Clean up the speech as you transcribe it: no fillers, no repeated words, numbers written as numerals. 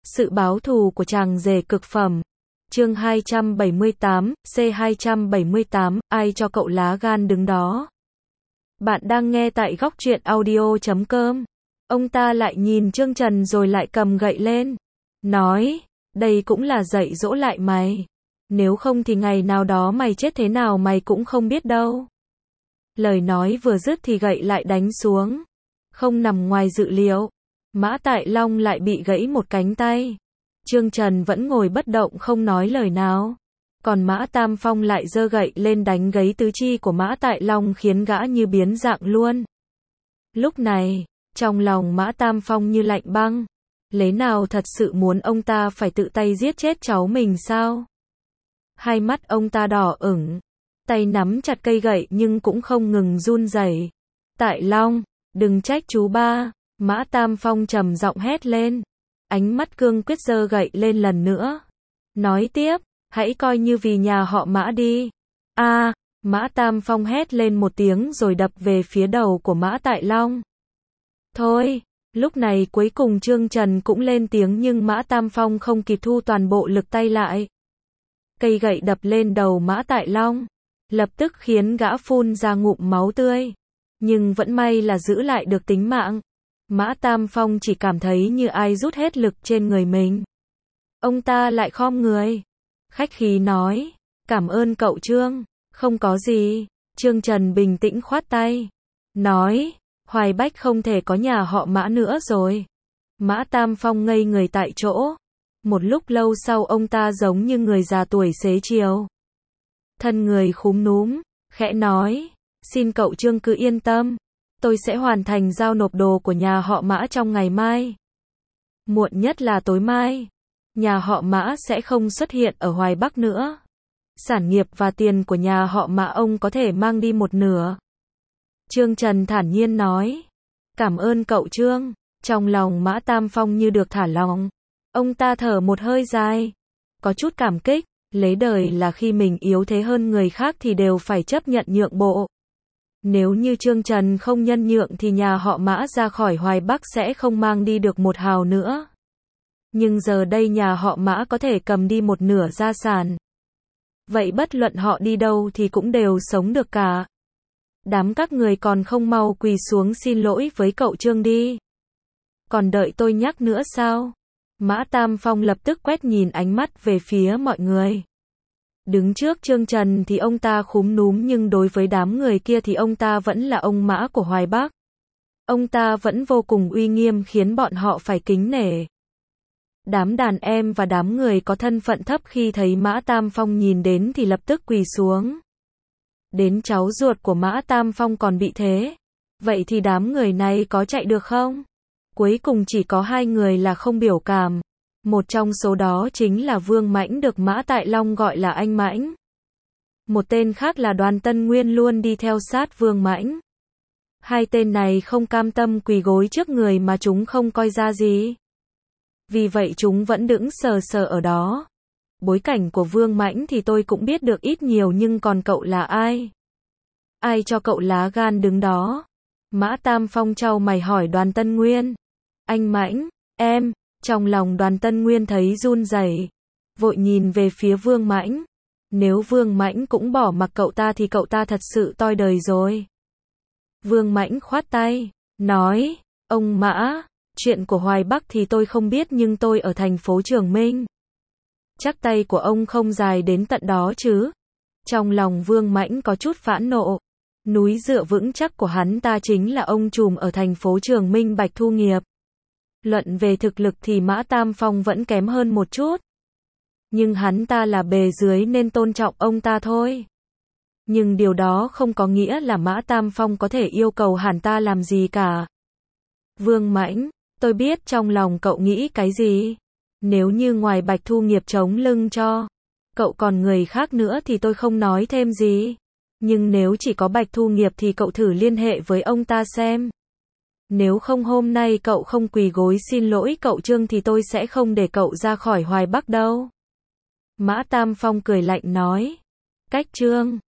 Sự báo thù của chàng rể cực phẩm. Chương 278, C278, ai cho cậu lá gan đứng đó? Bạn đang nghe tại góc truyện audio.com. Ông ta lại nhìn Trương Trần rồi lại cầm gậy lên. Nói, đây cũng là dạy dỗ lại mày. Nếu không thì ngày nào đó mày chết thế nào mày cũng không biết đâu. Lời nói vừa dứt thì gậy lại đánh xuống. Không nằm ngoài dự liệu. Mã Tại Long lại bị gãy một cánh tay. Trương Trần vẫn ngồi bất động không nói lời nào. Còn Mã Tam Phong lại giơ gậy lên đánh gãy tứ chi của Mã Tại Long khiến gã như biến dạng luôn. Lúc này, trong lòng Mã Tam Phong như lạnh băng. Lẽ nào thật sự muốn ông ta phải tự tay giết chết cháu mình sao? Hai mắt ông ta đỏ ửng. Tay nắm chặt cây gậy nhưng cũng không ngừng run rẩy. Tại Long, đừng trách chú ba. Mã Tam Phong trầm giọng hét lên. Ánh mắt cương quyết giơ gậy lên lần nữa. Nói tiếp, hãy coi như vì nhà họ Mã đi. Mã Tam Phong hét lên một tiếng rồi đập về phía đầu của Mã Tại Long. Thôi, lúc này cuối cùng Trương Trần cũng lên tiếng nhưng Mã Tam Phong không kịp thu toàn bộ lực tay lại. Cây gậy đập lên đầu Mã Tại Long, lập tức khiến gã phun ra ngụm máu tươi. Nhưng vẫn may là giữ lại được tính mạng. Mã Tam Phong chỉ cảm thấy như ai rút hết lực trên người mình. Ông ta lại khom người. Khách khí nói, cảm ơn cậu Trương. Không có gì. Trương Trần bình tĩnh khoát tay. Nói, Hoài Bách không thể có nhà họ Mã nữa rồi. Mã Tam Phong ngây người tại chỗ. Một lúc lâu sau ông ta giống như người già tuổi xế chiều. Thân người khúm núm, khẽ nói, xin cậu Trương cứ yên tâm. Tôi sẽ hoàn thành giao nộp đồ của nhà họ Mã trong ngày mai. Muộn nhất là tối mai. Nhà họ Mã sẽ không xuất hiện ở Hoài Bắc nữa. Sản nghiệp và tiền của nhà họ Mã ông có thể mang đi một nửa. Trương Trần thản nhiên nói. Cảm ơn cậu Trương. Trong lòng Mã Tam Phong như được thả lỏng. Ông ta thở một hơi dài. Có chút cảm kích. Lấy đời là khi mình yếu thế hơn người khác thì đều phải chấp nhận nhượng bộ. Nếu như Trương Trần không nhân nhượng thì nhà họ Mã ra khỏi Hoài Bắc sẽ không mang đi được một hào nữa. Nhưng giờ đây nhà họ Mã có thể cầm đi một nửa gia sản. Vậy bất luận họ đi đâu thì cũng đều sống được cả. Đám các người còn không mau quỳ xuống xin lỗi với cậu Trương đi. Còn đợi tôi nhắc nữa sao? Mã Tam Phong lập tức quét nhìn ánh mắt về phía mọi người. Đứng trước Trương Trần thì ông ta khúm núm nhưng đối với đám người kia thì ông ta vẫn là ông Mã của Hoài Bắc. Ông ta vẫn vô cùng uy nghiêm khiến bọn họ phải kính nể. Đám đàn em và đám người có thân phận thấp khi thấy Mã Tam Phong nhìn đến thì lập tức quỳ xuống. Đến cháu ruột của Mã Tam Phong còn bị thế. Vậy thì đám người này có chạy được không? Cuối cùng chỉ có hai người là không biểu cảm. Một trong số đó chính là Vương Mãnh được Mã Tại Long gọi là anh Mãnh. Một tên khác là Đoàn Tân Nguyên luôn đi theo sát Vương Mãnh. Hai tên này không cam tâm quỳ gối trước người mà chúng không coi ra gì. Vì vậy chúng vẫn đứng sờ sờ ở đó. Bối cảnh của Vương Mãnh thì tôi cũng biết được ít nhiều nhưng còn cậu là ai? Ai cho cậu lá gan đứng đó? Mã Tam Phong chau mày hỏi Đoàn Tân Nguyên. Anh Mãnh, em. Trong lòng Đoàn Tân Nguyên thấy run rẩy, vội nhìn về phía Vương Mãnh. Nếu Vương Mãnh cũng bỏ mặc cậu ta thì cậu ta thật sự toi đời rồi. Vương Mãnh khoát tay, nói, ông Mã, chuyện của Hoài Bắc thì tôi không biết nhưng tôi ở thành phố Trường Minh. Chắc tay của ông không dài đến tận đó chứ. Trong lòng Vương Mãnh có chút phẫn nộ. Núi dựa vững chắc của hắn ta chính là ông trùm ở thành phố Trường Minh Bạch Thu Nghiệp. Luận về thực lực thì Mã Tam Phong vẫn kém hơn một chút. Nhưng hắn ta là bề dưới nên tôn trọng ông ta thôi. Nhưng điều đó không có nghĩa là Mã Tam Phong có thể yêu cầu hắn ta làm gì cả. Vương Mãnh, tôi biết trong lòng cậu nghĩ cái gì. Nếu như ngoài Bạch Thu Nghiệp chống lưng cho cậu còn người khác nữa thì tôi không nói thêm gì. Nhưng nếu chỉ có Bạch Thu Nghiệp thì cậu thử liên hệ với ông ta xem. Nếu không hôm nay cậu không quỳ gối xin lỗi cậu Trương thì tôi sẽ không để cậu ra khỏi Hoài Bắc đâu. Mã Tam Phong cười lạnh nói. Cách Trương.